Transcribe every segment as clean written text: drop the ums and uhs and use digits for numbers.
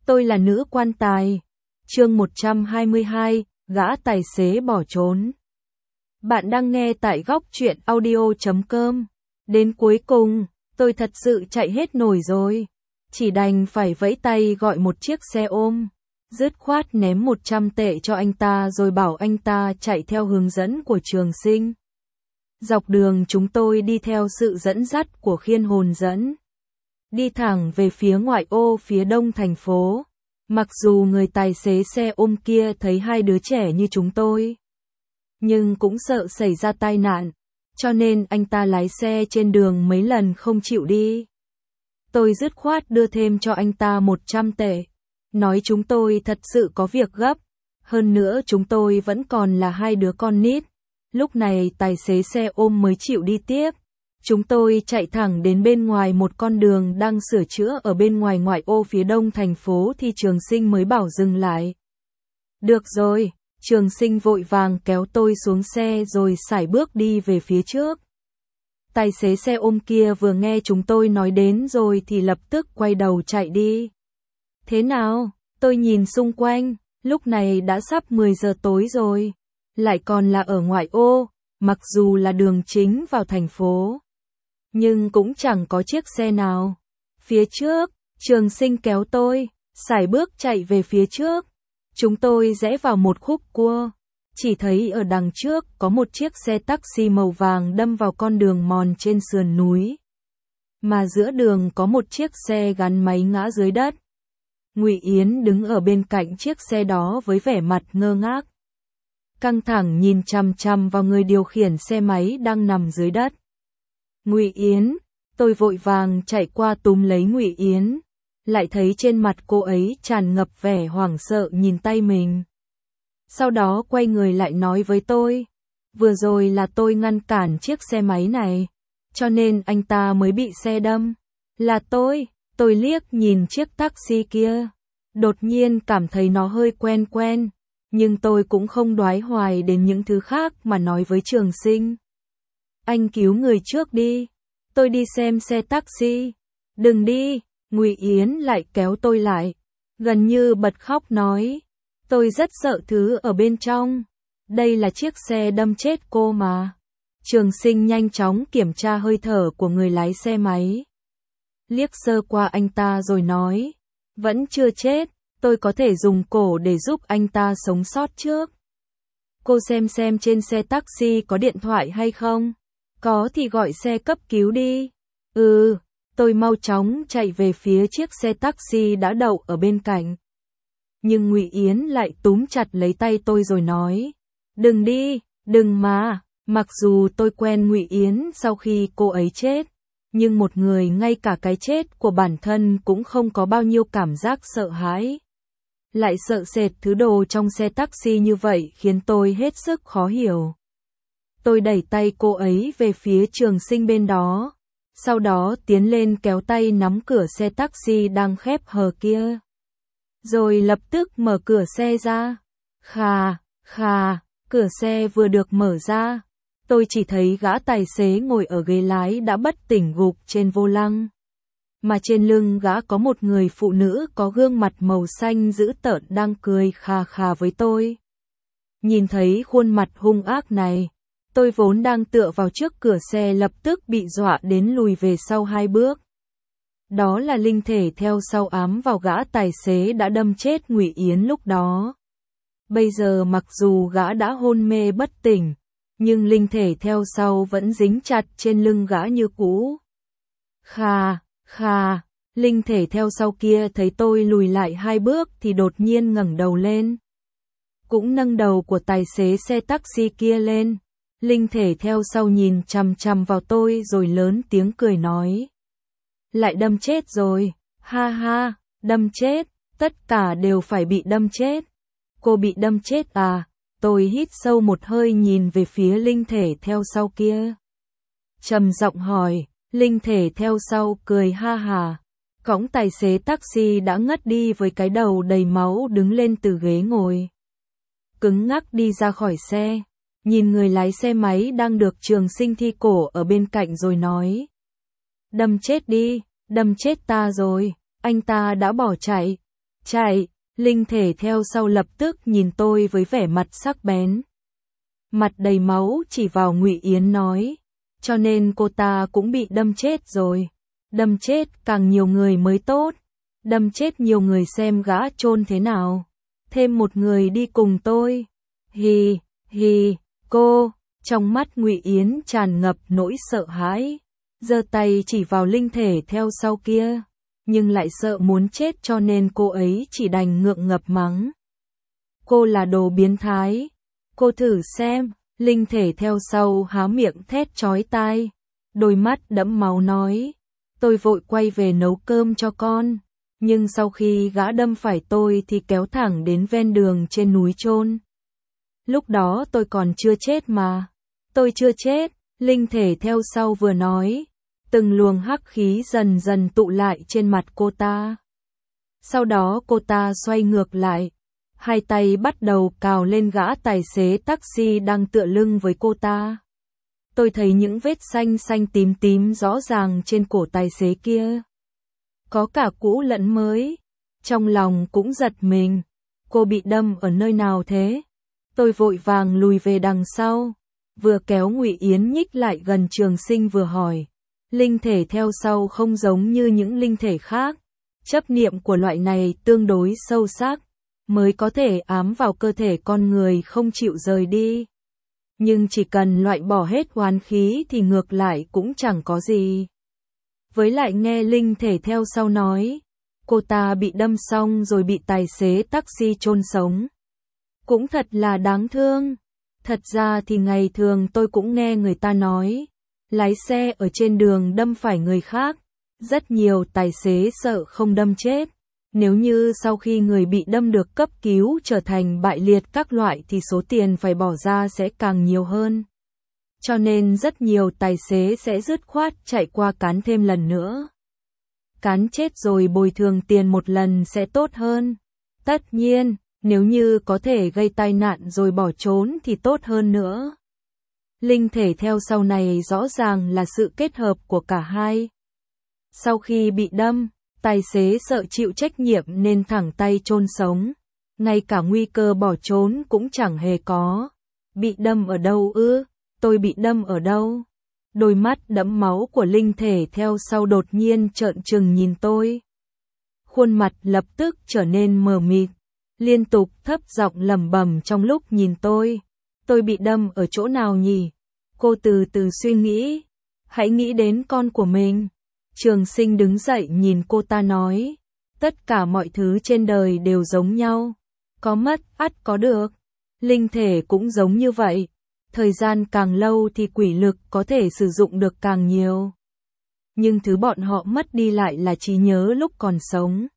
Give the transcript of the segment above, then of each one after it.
Tôi là nữ quan tài. Chương 122, gã tài xế bỏ trốn. Bạn đang nghe tại góc truyện audio.com. Đến cuối cùng, tôi thật sự chạy hết nổi rồi. Chỉ đành phải vẫy tay gọi một chiếc xe ôm. Dứt khoát ném 100 tệ cho anh ta rồi bảo anh ta chạy theo hướng dẫn của Trường Sinh. Dọc đường chúng tôi đi theo sự dẫn dắt của khiên hồn dẫn. Đi thẳng về phía ngoại ô phía đông thành phố. Mặc dù người tài xế xe ôm kia thấy hai đứa trẻ như chúng tôi, nhưng cũng sợ xảy ra tai nạn, cho nên anh ta lái xe trên đường mấy lần không chịu đi. Tôi dứt khoát đưa thêm cho anh ta 100 tệ, nói chúng tôi thật sự có việc gấp, hơn nữa chúng tôi vẫn còn là hai đứa con nít. Lúc này tài xế xe ôm mới chịu đi tiếp. Chúng tôi chạy thẳng đến bên ngoài một con đường đang sửa chữa ở bên ngoài ngoại ô phía đông thành phố thì Trường Sinh mới bảo dừng lại. Được rồi, Trường Sinh vội vàng kéo tôi xuống xe rồi sải bước đi về phía trước. Tài xế xe ôm kia vừa nghe chúng tôi nói đến rồi thì lập tức quay đầu chạy đi. Thế nào? Tôi nhìn xung quanh, lúc này đã sắp 10 giờ tối rồi, lại còn là ở ngoại ô, mặc dù là đường chính vào thành phố, nhưng cũng chẳng có chiếc xe nào. Phía trước, Trường Sinh kéo tôi, sải bước chạy về phía trước. Chúng tôi rẽ vào một khúc cua, chỉ thấy ở đằng trước có một chiếc xe taxi màu vàng đâm vào con đường mòn trên sườn núi. Mà giữa đường có một chiếc xe gắn máy ngã dưới đất. Ngụy Yến đứng ở bên cạnh chiếc xe đó với vẻ mặt ngơ ngác, căng thẳng nhìn chằm chằm vào người điều khiển xe máy đang nằm dưới đất. Ngụy Yến, tôi vội vàng chạy qua túm lấy Ngụy Yến, lại thấy trên mặt cô ấy tràn ngập vẻ hoảng sợ nhìn tay mình. Sau đó quay người lại nói với tôi, vừa rồi là tôi ngăn cản chiếc xe máy này, cho nên anh ta mới bị xe đâm. Là tôi liếc nhìn chiếc taxi kia, đột nhiên cảm thấy nó hơi quen quen, nhưng tôi cũng không đoái hoài đến những thứ khác mà nói với Trường Sinh. Anh cứu người trước đi, tôi đi xem xe taxi. Đừng đi, Ngụy Yến lại kéo tôi lại, gần như bật khóc nói, tôi rất sợ thứ ở bên trong, đây là chiếc xe đâm chết cô mà. Trường Sinh nhanh chóng kiểm tra hơi thở của người lái xe máy, liếc sơ qua anh ta rồi nói, vẫn chưa chết, tôi có thể dùng cổ để giúp anh ta sống sót trước. Cô xem trên xe taxi có điện thoại hay không? Có thì gọi xe cấp cứu đi. Tôi mau chóng chạy về phía chiếc xe taxi đã đậu ở bên cạnh. Nhưng Ngụy Yến lại túm chặt lấy tay tôi rồi nói, đừng đi, đừng mà. Mặc dù tôi quen Ngụy Yến sau khi cô ấy chết, nhưng một người ngay cả cái chết của bản thân cũng không có bao nhiêu cảm giác sợ hãi, lại sợ sệt thứ đồ trong xe taxi như vậy khiến tôi hết sức khó hiểu. Tôi đẩy tay cô ấy về phía Trường Sinh bên đó, sau đó tiến lên kéo tay nắm cửa xe taxi đang khép hờ kia, rồi lập tức mở cửa xe ra. Khà, cửa xe vừa được mở ra, tôi chỉ thấy gã tài xế ngồi ở ghế lái đã bất tỉnh gục trên vô lăng, mà trên lưng gã có một người phụ nữ có gương mặt màu xanh dữ tợn đang cười khà với tôi. Nhìn thấy khuôn mặt hung ác này, tôi vốn đang tựa vào trước cửa xe lập tức bị dọa đến lùi về sau 2 bước. Đó là linh thể theo sau ám vào gã tài xế đã đâm chết Ngụy Yến lúc đó. Bây giờ mặc dù gã đã hôn mê bất tỉnh, nhưng linh thể theo sau vẫn dính chặt trên lưng gã như cũ. Khà, linh thể theo sau kia thấy tôi lùi lại 2 bước thì đột nhiên ngẩng đầu lên, cũng nâng đầu của tài xế xe taxi kia lên. Linh thể theo sau nhìn chằm chằm vào tôi rồi lớn tiếng cười nói, lại đâm chết rồi, ha, đâm chết, tất cả đều phải bị đâm chết. Cô bị đâm chết à? Tôi hít sâu một hơi nhìn về phía linh thể theo sau kia, trầm giọng hỏi. Linh thể theo sau cười ha hà, cõng tài xế taxi đã ngất đi với cái đầu đầy máu đứng lên từ ghế ngồi, cứng ngắc đi ra khỏi xe, nhìn người lái xe máy đang được Trường Sinh thi cổ ở bên cạnh rồi nói, đâm chết đi, đâm chết ta rồi, anh ta đã bỏ chạy. chạy. Linh Thể theo sau lập tức nhìn tôi với vẻ mặt sắc bén. Mặt đầy máu chỉ vào Ngụy Yến nói, cho nên cô ta cũng bị đâm chết rồi. Đâm chết càng nhiều người mới tốt. Đâm chết nhiều người xem gã chôn thế nào. Thêm một người đi cùng tôi. Hì, hì, cô. Trong mắt Ngụy Yến tràn ngập nỗi sợ hãi, giơ tay chỉ vào Linh Thể theo sau kia, nhưng lại sợ muốn chết cho nên cô ấy chỉ đành ngượng ngập mắng. Cô là đồ biến thái. Cô thử xem. Linh Thể theo sau há miệng thét chói tai, đôi mắt đẫm máu nói. Tôi vội quay về nấu cơm cho con, nhưng sau khi gã đâm phải tôi thì kéo thẳng đến ven đường trên núi chôn. Lúc đó tôi còn chưa chết mà. Tôi chưa chết. Linh Thể theo sau vừa nói, từng luồng hắc khí dần dần tụ lại trên mặt cô ta. Sau đó cô ta xoay ngược lại, hai tay bắt đầu cào lên gã tài xế taxi đang tựa lưng với cô ta. Tôi thấy những vết xanh xanh tím tím rõ ràng trên cổ tài xế kia. Có cả cũ lẫn mới. Trong lòng cũng giật mình. Cô bị đâm ở nơi nào thế? Tôi vội vàng lùi về đằng sau, vừa kéo Ngụy Yến nhích lại gần Trường Sinh vừa hỏi. Linh Thể theo sau không giống như những linh thể khác. Chấp niệm của loại này tương đối sâu sắc, mới có thể ám vào cơ thể con người không chịu rời đi. Nhưng chỉ cần loại bỏ hết oán khí thì ngược lại cũng chẳng có gì. Với lại nghe Linh Thể theo sau nói, cô ta bị đâm xong rồi bị tài xế taxi chôn sống. Cũng thật là đáng thương. Thật ra thì ngày thường tôi cũng nghe người ta nói, lái xe ở trên đường đâm phải người khác, rất nhiều tài xế sợ không đâm chết. Nếu như sau khi người bị đâm được cấp cứu trở thành bại liệt các loại thì số tiền phải bỏ ra sẽ càng nhiều hơn. Cho nên rất nhiều tài xế sẽ dứt khoát chạy qua cán thêm lần nữa. Cán chết rồi bồi thường tiền một lần sẽ tốt hơn. Tất nhiên, nếu như có thể gây tai nạn rồi bỏ trốn thì tốt hơn nữa. Linh Thể theo sau này rõ ràng là sự kết hợp của cả hai. Sau khi bị đâm, tài xế sợ chịu trách nhiệm nên thẳng tay chôn sống. Ngay cả nguy cơ bỏ trốn cũng chẳng hề có. Bị đâm ở đâu ư? Tôi bị đâm ở đâu? Đôi mắt đẫm máu của Linh Thể theo sau đột nhiên trợn trừng nhìn tôi. Khuôn mặt lập tức trở nên mờ mịt, liên tục thấp giọng lẩm bẩm trong lúc nhìn tôi. Tôi bị đâm ở chỗ nào nhỉ? Cô từ từ suy nghĩ. Hãy nghĩ đến con của mình. Trường Sinh đứng dậy nhìn cô ta nói. Tất cả mọi thứ trên đời đều giống nhau. Có mất, ắt có được. Linh Thể cũng giống như vậy. Thời gian càng lâu thì quỷ lực có thể sử dụng được càng nhiều. Nhưng thứ bọn họ mất đi lại là trí nhớ lúc còn sống.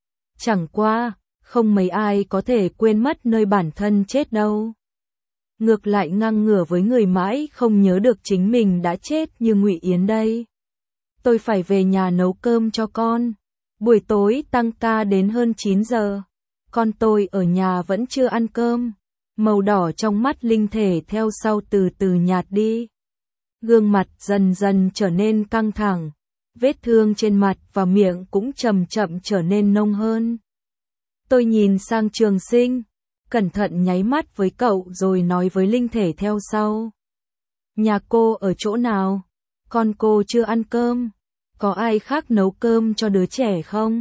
Chẳng qua, không mấy ai có thể quên mất nơi bản thân chết đâu. Ngược lại ngang ngửa với người mãi không nhớ được chính mình đã chết như Ngụy Yến đây. Tôi phải về nhà nấu cơm cho con. Buổi tối tăng ca đến hơn 9 giờ. Con tôi ở nhà vẫn chưa ăn cơm. Màu đỏ trong mắt Linh Thể theo sau từ từ nhạt đi. Gương mặt dần dần trở nên căng thẳng. Vết thương trên mặt và miệng cũng chậm chậm trở nên nông hơn. Tôi nhìn sang Trường Sinh, cẩn thận nháy mắt với cậu rồi nói với Linh Thể theo sau. Nhà cô ở chỗ nào? Con cô chưa ăn cơm. Có ai khác nấu cơm cho đứa trẻ không?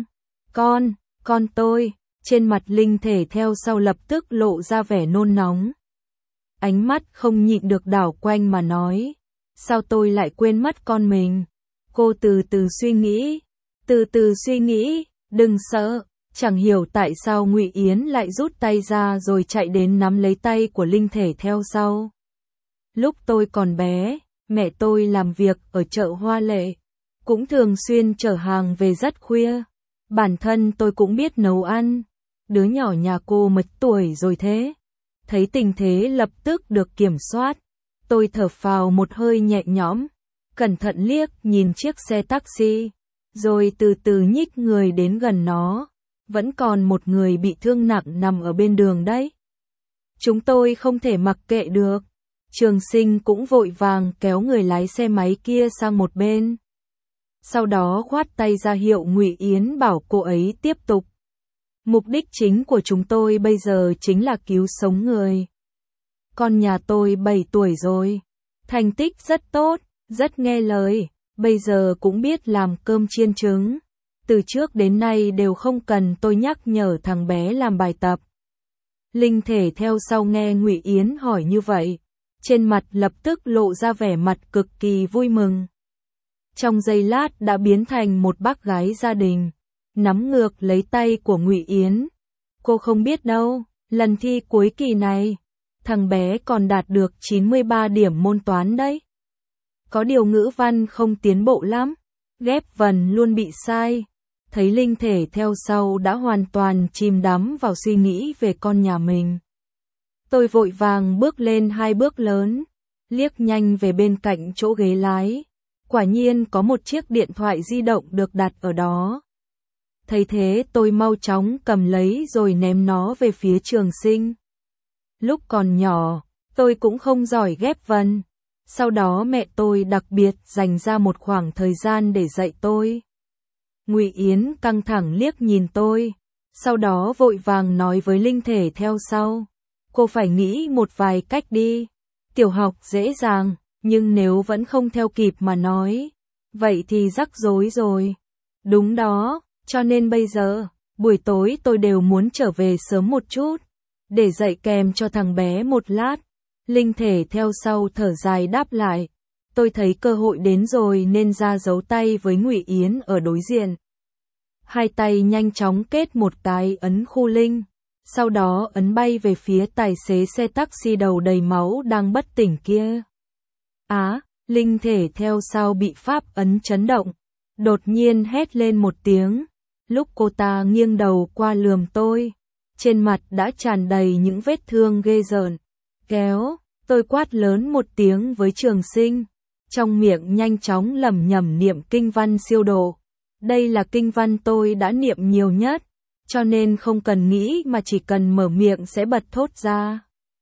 Con tôi. Trên mặt Linh Thể theo sau lập tức lộ ra vẻ nôn nóng. Ánh mắt không nhịn được đảo quanh mà nói. Sao tôi lại quên mất con mình? Cô từ từ suy nghĩ, đừng sợ. Chẳng hiểu tại sao Ngụy Yến lại rút tay ra rồi chạy đến nắm lấy tay của Linh Thể theo sau. Lúc tôi còn bé, mẹ tôi làm việc ở chợ Hoa Lệ, cũng thường xuyên chở hàng về rất khuya. Bản thân tôi cũng biết nấu ăn. Đứa nhỏ nhà cô mấy tuổi rồi thế? Thấy tình thế lập tức được kiểm soát, tôi thở phào một hơi nhẹ nhõm, cẩn thận liếc nhìn chiếc xe taxi, rồi từ từ nhích người đến gần nó. Vẫn còn một người bị thương nặng nằm ở bên đường đấy. Chúng tôi không thể mặc kệ được. Trường Sinh cũng vội vàng kéo người lái xe máy kia sang một bên. Sau đó khoát tay ra hiệu Ngụy Yến bảo cô ấy tiếp tục. Mục đích chính của chúng tôi bây giờ chính là cứu sống người. Con nhà tôi 7 tuổi rồi, thành tích rất tốt, rất nghe lời, bây giờ cũng biết làm cơm chiên trứng. Từ trước đến nay đều không cần tôi nhắc nhở thằng bé làm bài tập. Linh thể theo sau nghe Ngụy Yến hỏi như vậy, trên mặt lập tức lộ ra vẻ mặt cực kỳ vui mừng. Trong giây lát đã biến thành một bác gái gia đình, nắm ngược lấy tay của Ngụy Yến. Cô không biết đâu, lần thi cuối kỳ này, thằng bé còn đạt được 93 điểm môn toán đấy. Có điều ngữ văn không tiến bộ lắm, ghép vần luôn bị sai. Thấy Linh thể theo sau đã hoàn toàn chìm đắm vào suy nghĩ về con nhà mình. Tôi vội vàng bước lên 2 bước lớn, liếc nhanh về bên cạnh chỗ ghế lái. Quả nhiên có một chiếc điện thoại di động được đặt ở đó. Thấy thế tôi mau chóng cầm lấy rồi ném nó về phía Trường Sinh. Lúc còn nhỏ, tôi cũng không giỏi ghép vần. Sau đó mẹ tôi đặc biệt dành ra một khoảng thời gian để dạy tôi. Ngụy Yến căng thẳng liếc nhìn tôi, sau đó vội vàng nói với Linh thể theo sau. Cô phải nghĩ một vài cách đi. Tiểu học dễ dàng, nhưng nếu vẫn không theo kịp mà nói, vậy thì rắc rối rồi. Đúng đó, cho nên bây giờ, buổi tối tôi đều muốn trở về sớm một chút, để dạy kèm cho thằng bé một lát. Linh thể theo sau thở dài đáp lại. Tôi thấy cơ hội đến rồi nên ra giấu tay với Ngụy Yến ở đối diện. Hai tay nhanh chóng kết một cái ấn khu linh, sau đó ấn bay về phía tài xế xe taxi đầu đầy máu đang bất tỉnh kia. Linh thể theo sau bị pháp ấn chấn động, đột nhiên hét lên một tiếng. Lúc cô ta nghiêng đầu qua lườm tôi, trên mặt đã tràn đầy những vết thương ghê rợn. Kéo, tôi quát lớn một tiếng với Trường Sinh, trong miệng nhanh chóng lẩm nhẩm niệm kinh văn siêu độ. Đây là kinh văn tôi đã niệm nhiều nhất, cho nên không cần nghĩ mà chỉ cần mở miệng sẽ bật thốt ra.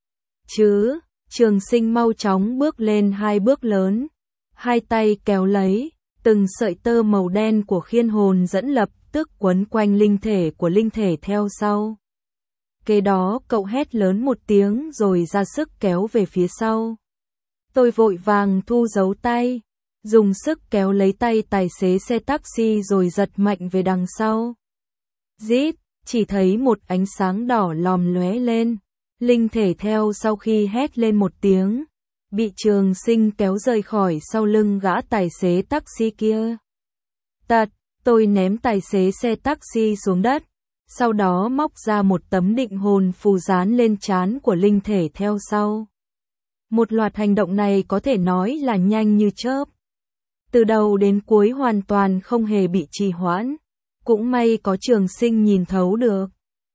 Trường Sinh mau chóng bước lên 2 bước lớn, hai tay kéo lấy, từng sợi tơ màu đen của khiên hồn dẫn lập tức quấn quanh linh thể của linh thể theo sau. Kế đó cậu hét lớn một tiếng rồi ra sức kéo về phía sau. Tôi vội vàng thu giấu tay, dùng sức kéo lấy tay tài xế xe taxi rồi giật mạnh về đằng sau. Rít, chỉ thấy một ánh sáng đỏ lòm lóe lên. Linh thể theo sau khi hét lên một tiếng, bị Trường Sinh kéo rời khỏi sau lưng gã tài xế taxi kia. Tôi ném tài xế xe taxi xuống đất, sau đó móc ra một tấm định hồn phù dán lên trán của linh thể theo sau. Một loạt hành động này có thể nói là nhanh như chớp. Từ đầu đến cuối hoàn toàn không hề bị trì hoãn. Cũng may có Trường Sinh nhìn thấu được.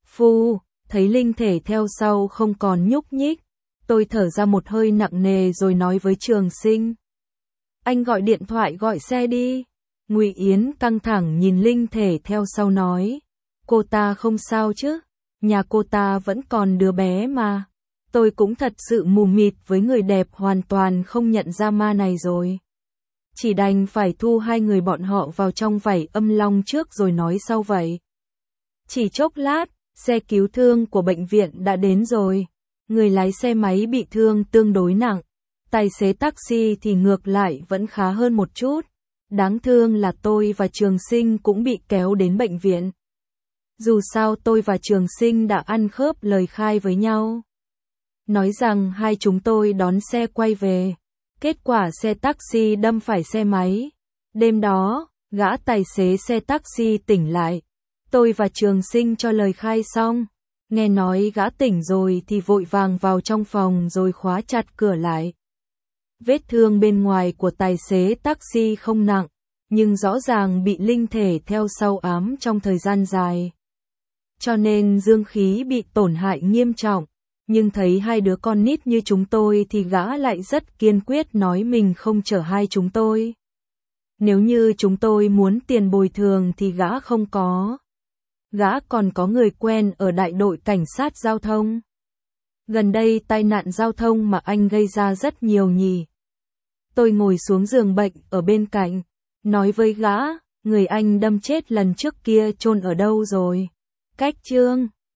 Thấy linh thể theo sau không còn nhúc nhích, tôi thở ra một hơi nặng nề rồi nói với Trường Sinh. Anh gọi điện thoại gọi xe đi. Ngụy Yến căng thẳng nhìn linh thể theo sau nói. Cô ta không sao chứ, nhà cô ta vẫn còn đứa bé mà. Tôi cũng thật sự mù mịt với người đẹp hoàn toàn không nhận ra ma này rồi. Chỉ đành phải thu hai người bọn họ vào trong vảy âm long trước rồi nói sau vậy. Chỉ chốc lát, xe cứu thương của bệnh viện đã đến rồi. Người lái xe máy bị thương tương đối nặng. Tài xế taxi thì ngược lại vẫn khá hơn một chút. Đáng thương là tôi và Trường Sinh cũng bị kéo đến bệnh viện. Dù sao tôi và Trường Sinh đã ăn khớp lời khai với nhau. Nói rằng hai chúng tôi đón xe quay về. Kết quả xe taxi đâm phải xe máy. Đêm đó, gã tài xế xe taxi tỉnh lại. Tôi và Trường Sinh cho lời khai xong. Nghe nói gã tỉnh rồi thì vội vàng vào trong phòng rồi khóa chặt cửa lại. Vết thương bên ngoài của tài xế taxi không nặng, nhưng rõ ràng bị linh thể theo sau ám trong thời gian dài. Cho nên dương khí bị tổn hại nghiêm trọng, nhưng thấy hai đứa con nít như chúng tôi thì gã lại rất kiên quyết nói mình không chở hai chúng tôi. Nếu như chúng tôi muốn tiền bồi thường thì gã không có. Gã còn có người quen ở đại đội cảnh sát giao thông. Gần đây tai nạn giao thông mà anh gây ra rất nhiều nhỉ. Tôi ngồi xuống giường bệnh ở bên cạnh, nói với gã, người anh đâm chết lần trước kia chôn ở đâu rồi? cách chương